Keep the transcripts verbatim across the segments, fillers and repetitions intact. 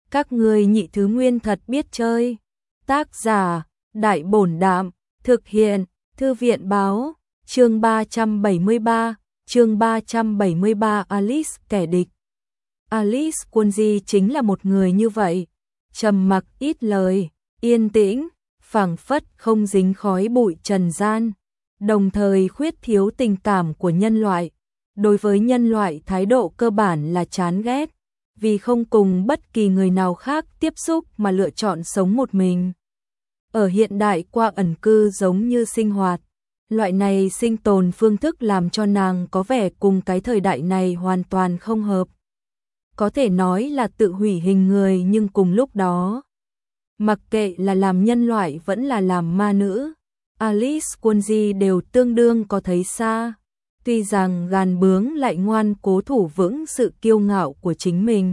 Các ngươi nhị thứ nguyên thật biết chơi. Tác giả, Đại Bổn Đạm, thực hiện, Thư viện Báo, chương ba trăm bảy mươi ba, chương ba trăm bảy mươi ba Alice kẻ địch. Alice Kunji chính là một người như vậy, trầm mặc ít lời, yên tĩnh, phảng phất không dính khói bụi trần gian, đồng thời khuyết thiếu tình cảm của nhân loại. Đối với nhân loại thái độ cơ bản là chán ghét, vì không cùng bất kỳ người nào khác tiếp xúc mà lựa chọn sống một mình. Ở hiện đại qua ẩn cư giống như sinh hoạt, loại này sinh tồn phương thức làm cho nàng có vẻ cùng cái thời đại này hoàn toàn không hợp. Có thể nói là tự hủy hình người, nhưng cùng lúc đó, mặc kệ là làm nhân loại vẫn là làm ma nữ, Alice Kunji đều tương đương có thấy xa. Tuy rằng gàn bướng lại ngoan cố thủ vững sự kiêu ngạo của chính mình,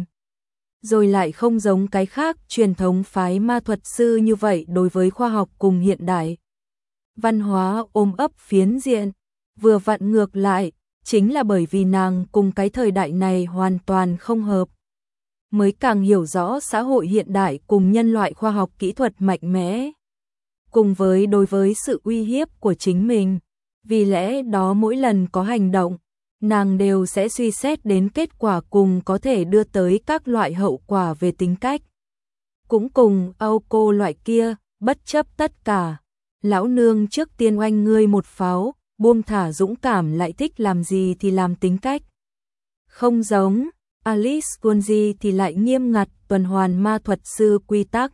rồi lại không giống cái khác truyền thống phái ma thuật sư như vậy đối với khoa học cùng hiện đại. Văn hóa ôm ấp phiến diện, vừa vặn ngược lại, chính là bởi vì nàng cùng cái thời đại này hoàn toàn không hợp, mới càng hiểu rõ xã hội hiện đại cùng nhân loại khoa học kỹ thuật mạnh mẽ, cùng với đối với sự uy hiếp của chính mình. Vì lẽ đó mỗi lần có hành động, nàng đều sẽ suy xét đến kết quả cùng có thể đưa tới các loại hậu quả về tính cách. Cũng cùng Âu cô loại kia, bất chấp tất cả, lão nương trước tiên oanh ngươi một pháo, buông thả dũng cảm lại thích làm gì thì làm tính cách. Không giống, Alice Kunji thì lại nghiêm ngặt tuần hoàn ma thuật sư quy tắc.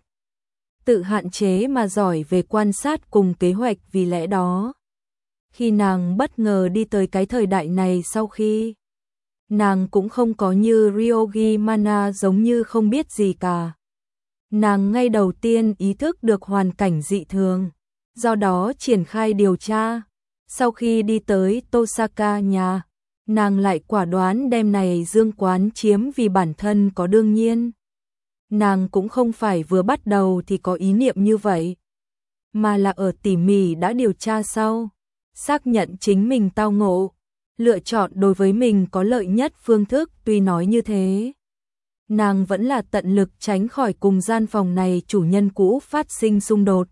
Tự hạn chế mà giỏi về quan sát cùng kế hoạch, vì lẽ đó. Khi nàng bất ngờ đi tới cái thời đại này, sau khi nàng cũng không có như Ryogi Mana giống như không biết gì cả. Nàng ngay đầu tiên ý thức được hoàn cảnh dị thường, do đó triển khai điều tra. Sau khi đi tới Tosaka nhà, nàng lại quả đoán đem này dương quán chiếm vì bản thân có đương nhiên. Nàng cũng không phải vừa bắt đầu thì có ý niệm như vậy, mà là ở tỉ mỉ đã điều tra sau. Xác nhận chính mình tao ngộ, lựa chọn đối với mình có lợi nhất phương thức. Tuy nói như thế, nàng vẫn là tận lực tránh khỏi cùng gian phòng này chủ nhân cũ phát sinh xung đột.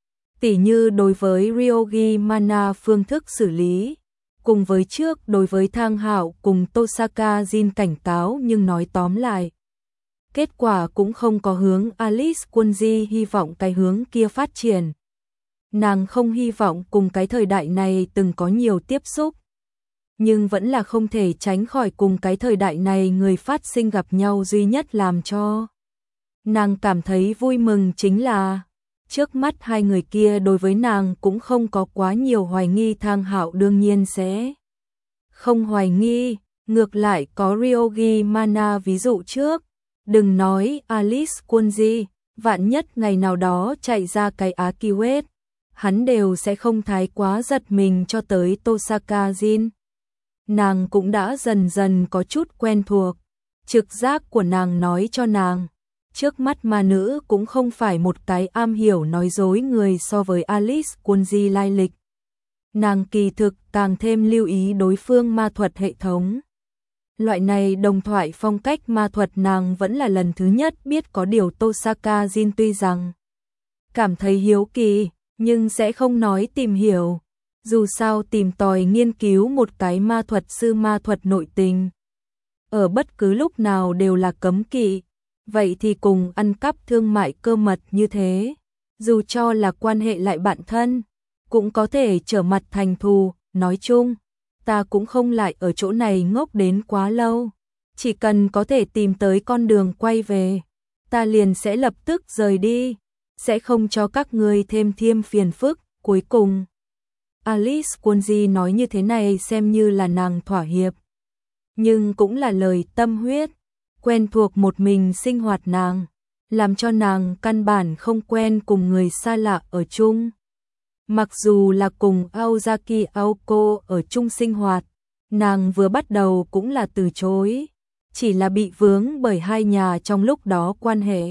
Tỉ như đối với Ryogi Mana phương thức xử lý, cùng với trước đối với Thang Hạo cùng Tosaka Jin cảnh cáo, nhưng nói tóm lại, kết quả cũng không có hướng Alice Kunji hy vọng cái hướng kia phát triển. Nàng không hy vọng cùng cái thời đại này từng có nhiều tiếp xúc, nhưng vẫn là không thể tránh khỏi cùng cái thời đại này người phát sinh gặp nhau. Duy nhất làm cho nàng cảm thấy vui mừng chính là trước mắt hai người kia đối với nàng cũng không có quá nhiều hoài nghi. Thang Hạo đương nhiên sẽ không hoài nghi, ngược lại có Ryogi Mana ví dụ trước. Đừng nói Alice Kunji, vạn nhất ngày nào đó chạy ra cái Akiwet, hắn đều sẽ không thái quá giật mình. Cho tới Tosaka Jin, nàng cũng đã dần dần có chút quen thuộc. Trực giác của nàng nói cho nàng, trước mắt ma nữ cũng không phải một cái am hiểu nói dối người. So với Alice Kunji lai lịch, nàng kỳ thực càng thêm lưu ý đối phương ma thuật hệ thống. Loại này đồng thoại phong cách ma thuật nàng vẫn là lần thứ nhất biết. Có điều Tosaka Jin tuy rằng cảm thấy hiếu kỳ, nhưng sẽ không nói tìm hiểu. Dù sao tìm tòi nghiên cứu một cái ma thuật sư ma thuật nội tình, ở bất cứ lúc nào đều là cấm kỵ. Vậy thì cùng ăn cắp thương mại cơ mật như thế, dù cho là quan hệ lại bạn thân, cũng có thể trở mặt thành thù. Nói chung, ta cũng không lại ở chỗ này ngốc đến quá lâu. Chỉ cần có thể tìm tới con đường quay về, ta liền sẽ lập tức rời đi, sẽ không cho các ngươi thêm thêm phiền phức. Cuối cùng, Alice Kunji nói như thế này xem như là nàng thỏa hiệp, nhưng cũng là lời tâm huyết. Quen thuộc một mình sinh hoạt nàng, làm cho nàng căn bản không quen cùng người xa lạ ở chung. Mặc dù là cùng Aozaki Aoko ở chung sinh hoạt, nàng vừa bắt đầu cũng là từ chối, chỉ là bị vướng bởi hai nhà trong lúc đó quan hệ.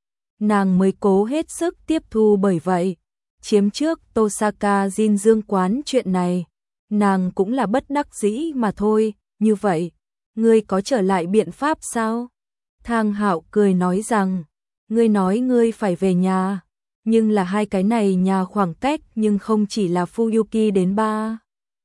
Nàng mới cố hết sức tiếp thu. Bởi vậy, chiếm trước Tosaka Jin dương quán chuyện này, nàng cũng là bất đắc dĩ mà thôi. Như vậy, ngươi có trở lại biện pháp sao? Thang Hạo cười nói rằng, ngươi nói ngươi phải về nhà, nhưng là hai cái này nhà khoảng cách nhưng không chỉ là Fuyuki đến ba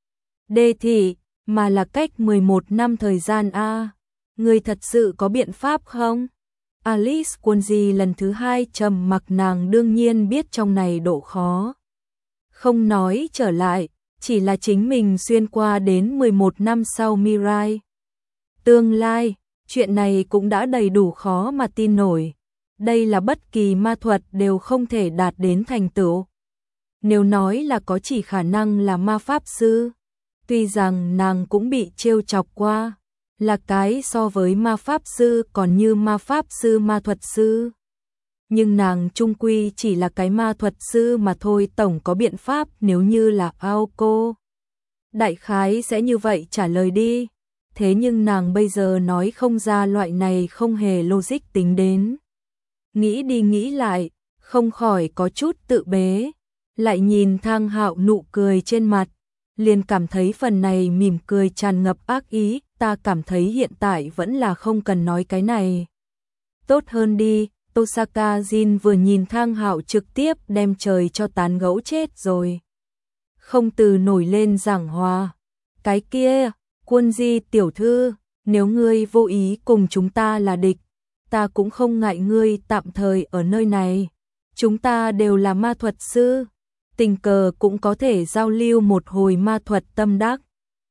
đê thị, mà là cách mười một năm thời gian a. Ngươi thật sự có biện pháp không? Alice Kunji lần thứ hai trầm mặc, nàng đương nhiên biết trong này độ khó. Không nói trở lại, chỉ là chính mình xuyên qua đến mười một năm sau Mirai. Tương lai, chuyện này cũng đã đầy đủ khó mà tin nổi. Đây là bất kỳ ma thuật đều không thể đạt đến thành tựu. Nếu nói là có chỉ khả năng là ma pháp sư. Tuy rằng nàng cũng bị trêu chọc qua, là cái so với ma pháp sư còn như ma pháp sư ma thuật sư. Nhưng nàng chung quy chỉ là cái ma thuật sư mà thôi, tổng có biện pháp nếu như là Aoko. Đại khái sẽ như vậy trả lời đi. Thế nhưng nàng bây giờ nói không ra loại này không hề logic tính đến. Nghĩ đi nghĩ lại, không khỏi có chút tự bế. Lại nhìn Thang Hạo nụ cười trên mặt, liền cảm thấy phần này mỉm cười tràn ngập ác ý. Ta cảm thấy hiện tại vẫn là không cần nói cái này. Tốt hơn đi. Tosaka Jin vừa nhìn Thang Hạo trực tiếp đem trời cho tán gẫu chết rồi. Không từ nổi lên giảng hòa. Cái kia, Kunji tiểu thư, nếu ngươi vô ý cùng chúng ta là địch, ta cũng không ngại ngươi tạm thời ở nơi này. Chúng ta đều là ma thuật sư, tình cờ cũng có thể giao lưu một hồi ma thuật tâm đắc.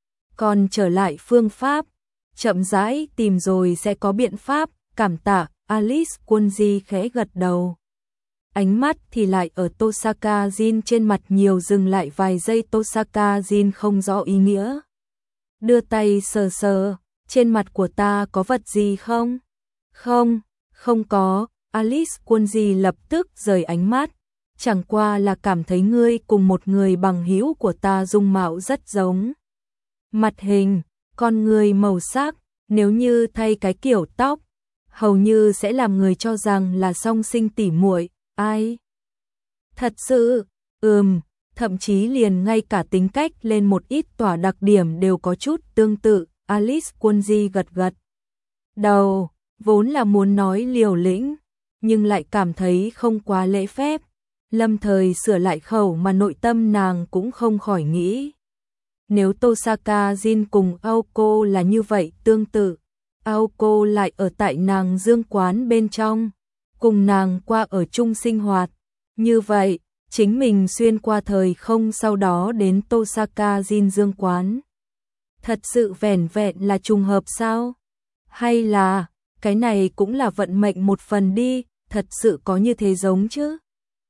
Còn trở lại phương pháp, chậm rãi tìm rồi sẽ có biện pháp, cảm tạ. Alice Kunji khẽ gật đầu. Ánh mắt thì lại ở Tosaka Jin trên mặt nhiều dừng lại vài giây. Tosaka Jin không rõ ý nghĩa. Đưa tay sờ sờ, trên mặt của ta có vật gì không? Không, không có. Alice Kunji lập tức rời ánh mắt. Chẳng qua là cảm thấy ngươi cùng một người bằng hữu của ta dung mạo rất giống. Mặt hình, con người, màu sắc, nếu như thay cái kiểu tóc, hầu như sẽ làm người cho rằng là song sinh tỉ muội. Ai? Thật sự, ừm, thậm chí liền ngay cả tính cách lên một ít tỏa đặc điểm đều có chút tương tự. Alice Kunji gật gật đầu, vốn là muốn nói liều lĩnh, nhưng lại cảm thấy không quá lễ phép. Lâm thời sửa lại khẩu mà nội tâm nàng cũng không khỏi nghĩ. Nếu Tosaka Jin cùng Aoko là như vậy tương tự, Aoko lại ở tại nàng dương quán bên trong, cùng nàng qua ở chung sinh hoạt. Như vậy, chính mình xuyên qua thời không sau đó đến Tosaka Jin dương quán. Thật sự vẻn vẹn là trùng hợp sao? Hay là, cái này cũng là vận mệnh một phần đi, thật sự có như thế giống chứ?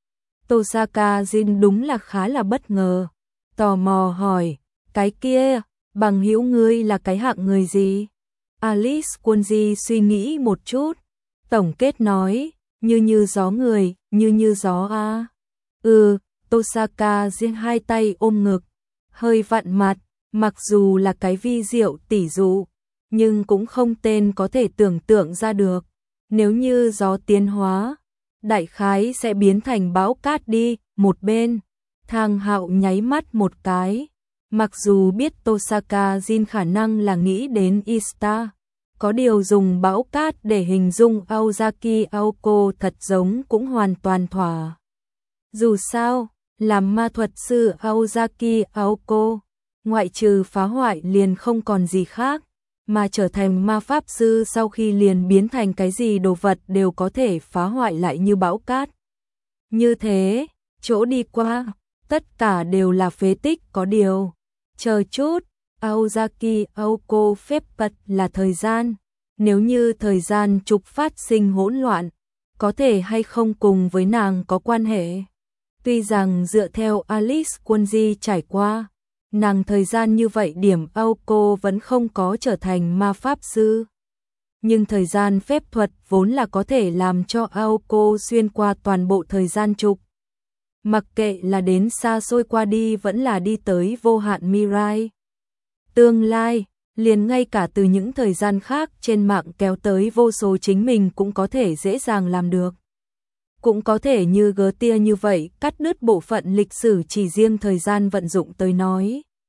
Tosaka Jin đúng là khá là bất ngờ, tò mò hỏi, cái kia, bằng hữu ngươi là cái hạng người gì? Alice Kunji suy nghĩ một chút, tổng kết nói, như như gió người, như như gió a. Ừ, Tosaka Jin hai tay ôm ngực, hơi vặn mặt, mặc dù là cái vi diệu tỉ dụ, nhưng cũng không tên có thể tưởng tượng ra được. Nếu như gió tiến hóa, đại khái sẽ biến thành bão cát đi. Một bên, Thang Hạo nháy mắt một cái, mặc dù biết Tosaka Jin khả năng là nghĩ đến Ista, có điều dùng bão cát để hình dung Aozaki Aoko thật giống cũng hoàn toàn thỏa. Dù sao, làm ma thuật sư Aozaki Aoko, ngoại trừ phá hoại liền không còn gì khác, mà trở thành ma pháp sư sau khi liền biến thành cái gì đồ vật đều có thể phá hoại lại như bão cát. Như thế, chỗ đi qua, tất cả đều là phế tích. Có điều, chờ chút, Aozaki Aoko phép bật là thời gian, nếu như thời gian trục phát sinh hỗn loạn, có thể hay không cùng với nàng có quan hệ. Tuy rằng dựa theo Alice Kunji trải qua, nàng thời gian như vậy điểm Aoko vẫn không có trở thành ma pháp sư. Nhưng thời gian phép thuật vốn là có thể làm cho Aoko xuyên qua toàn bộ thời gian trục. Mặc kệ là đến xa xôi qua đi vẫn là đi tới vô hạn Mirai. Tương lai, liền ngay cả từ những thời gian khác trên mạng kéo tới vô số chính mình cũng có thể dễ dàng làm được. Cũng có thể như gớ tia như vậy cắt đứt bộ phận lịch sử chỉ riêng thời gian vận dụng tới nói.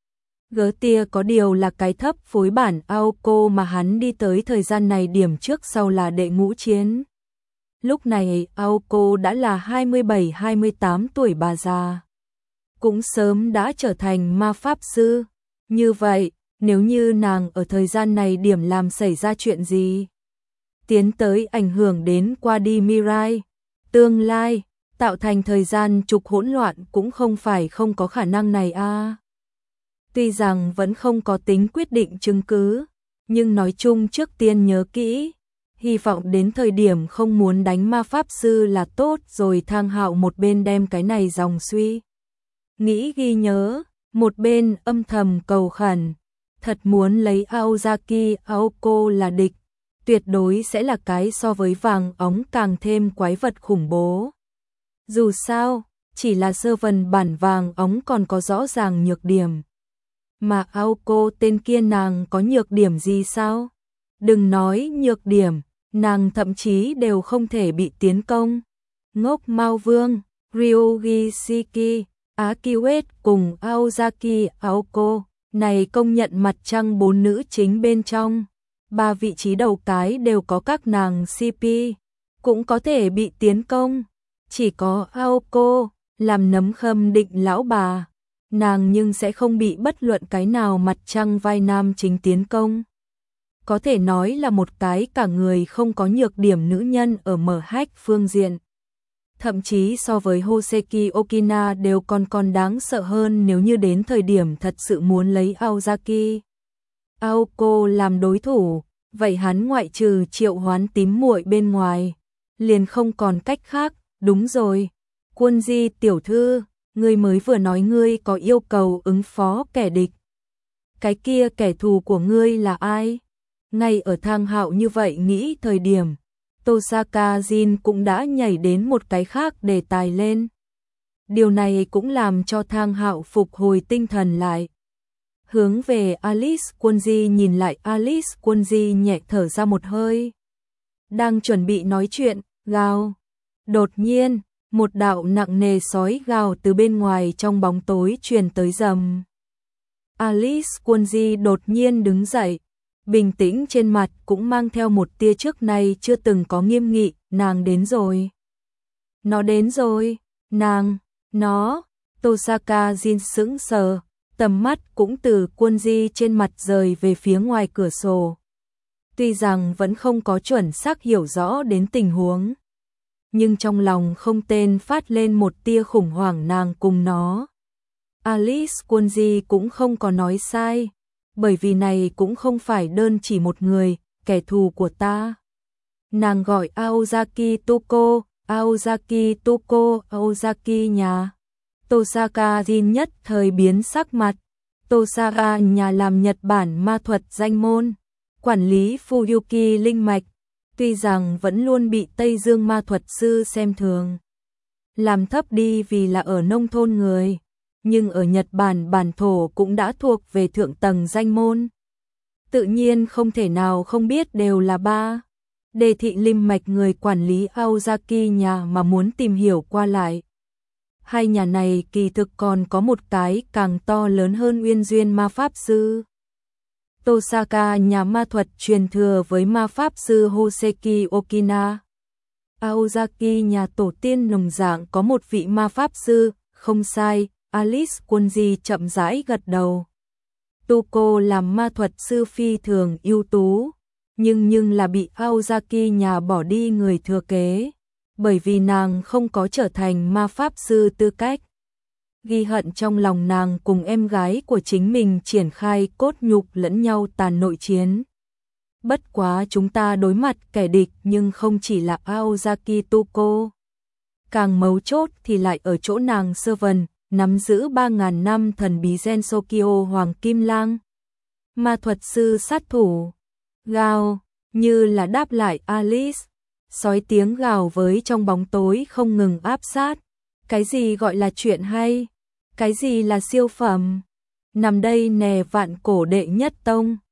Gớ tia có điều là cái thấp phối bản Aoko mà hắn đi tới thời gian này điểm trước sau là đệ ngũ chiến. Lúc này Aoko đã là hai mươi bảy hai mươi tám tuổi bà già. Cũng sớm đã trở thành ma pháp sư. Như vậy, nếu như nàng ở thời gian này điểm làm xảy ra chuyện gì? Tiến tới ảnh hưởng đến qua đi Mirai, tương lai, tạo thành thời gian trục hỗn loạn cũng không phải không có khả năng này a. À. Tuy rằng vẫn không có tính quyết định chứng cứ, nhưng nói chung trước tiên nhớ kỹ, hy vọng đến thời điểm không muốn đánh ma pháp sư là tốt rồi. Thang Hạo một bên đem cái này dòng suy nghĩ ghi nhớ, một bên âm thầm cầu khẩn, thật muốn lấy Aozaki Aoko là địch, tuyệt đối sẽ là cái so với vàng óng càng thêm quái vật khủng bố. Dù sao, chỉ là sơ vần bản vàng óng còn có rõ ràng nhược điểm. Mà Aoko tên kia nàng có nhược điểm gì sao? Đừng nói nhược điểm, nàng thậm chí đều không thể bị tiến công. Ngốc Mao Vương, Ryugi Shiki, Akiwet cùng Aozaki Aoko, này công nhận mặt trăng bốn nữ chính bên trong. Ba vị trí đầu cái đều có các nàng xê pê, cũng có thể bị tiến công. Chỉ có Aoko, làm nấm khâm định lão bà. Nàng nhưng sẽ không bị bất luận cái nào mặt trăng vai nam chính tiến công. Có thể nói là một cái cả người không có nhược điểm nữ nhân ở mở hách phương diện. Thậm chí so với Hoseki Okina đều còn còn đáng sợ hơn nếu như đến thời điểm thật sự muốn lấy Aozaki Aoko làm đối thủ, vậy hắn ngoại trừ triệu hoán tím muội bên ngoài, liền không còn cách khác. Đúng rồi, Quân Di tiểu thư, ngươi mới vừa nói ngươi có yêu cầu ứng phó kẻ địch. Cái kia kẻ thù của ngươi là ai? Ngay ở Thang Hạo như vậy nghĩ thời điểm, Tosaka Jin cũng đã nhảy đến một cái khác đề tài lên. Điều này cũng làm cho Thang Hạo phục hồi tinh thần lại. Hướng về Alice Quân Di nhìn lại, Alice Quân Di nhẹ thở ra một hơi. Đang chuẩn bị nói chuyện, gào. Đột nhiên, một đạo nặng nề sói gào từ bên ngoài trong bóng tối truyền tới rầm. Alice Quân Di đột nhiên đứng dậy, bình tĩnh trên mặt cũng mang theo một tia trước nay chưa từng có nghiêm nghị. Nàng đến rồi. Nó đến rồi. Nàng, nó. Tosaka Jin sững sờ, tầm mắt cũng từ Quân Di trên mặt rời về phía ngoài cửa sổ. Tuy rằng vẫn không có chuẩn xác hiểu rõ đến tình huống, nhưng trong lòng không tên phát lên một tia khủng hoảng. Nàng cùng nó. Alice Quân Di cũng không có nói sai, bởi vì này cũng không phải đơn chỉ một người, kẻ thù của ta. Nàng gọi Aozaki Tuko, Aozaki Tuko, Aozaki nhà. Tosaka Jin nhất thời biến sắc mặt. Tosaka nhà làm Nhật Bản ma thuật danh môn, quản lý Fuyuki linh mạch, tuy rằng vẫn luôn bị Tây Dương ma thuật sư xem thường, làm thấp đi vì là ở nông thôn người, nhưng ở Nhật Bản bản thổ cũng đã thuộc về thượng tầng danh môn. Tự nhiên không thể nào không biết đều là ba đề thị linh mạch người quản lý Aozaki nhà mà muốn tìm hiểu qua lại. Hai nhà này kỳ thực còn có một cái càng to lớn hơn uyên duyên ma pháp sư. Tosaka nhà ma thuật truyền thừa với ma pháp sư Hoseki Okina. Aozaki nhà tổ tiên nồng dạng có một vị ma pháp sư, không sai. Alice Quân Di chậm rãi gật đầu. Tuko làm ma thuật sư phi thường ưu tú, nhưng nhưng là bị Aozaki nhà bỏ đi người thừa kế, bởi vì nàng không có trở thành ma pháp sư tư cách. Ghi hận trong lòng nàng cùng em gái của chính mình triển khai cốt nhục lẫn nhau tàn nội chiến. Bất quá chúng ta đối mặt kẻ địch nhưng không chỉ là Aozaki Tuko. Càng mấu chốt thì lại ở chỗ nàng sơ vần, nắm giữ ba ngàn năm thần bí Gensokyo Hoàng Kim Lang. Ma thuật sư sát thủ. Gào, như là đáp lại Alice. Sói tiếng gào với trong bóng tối không ngừng áp sát. Cái gì gọi là chuyện hay? Cái gì là siêu phẩm? Nằm đây nè vạn cổ đệ nhất tông.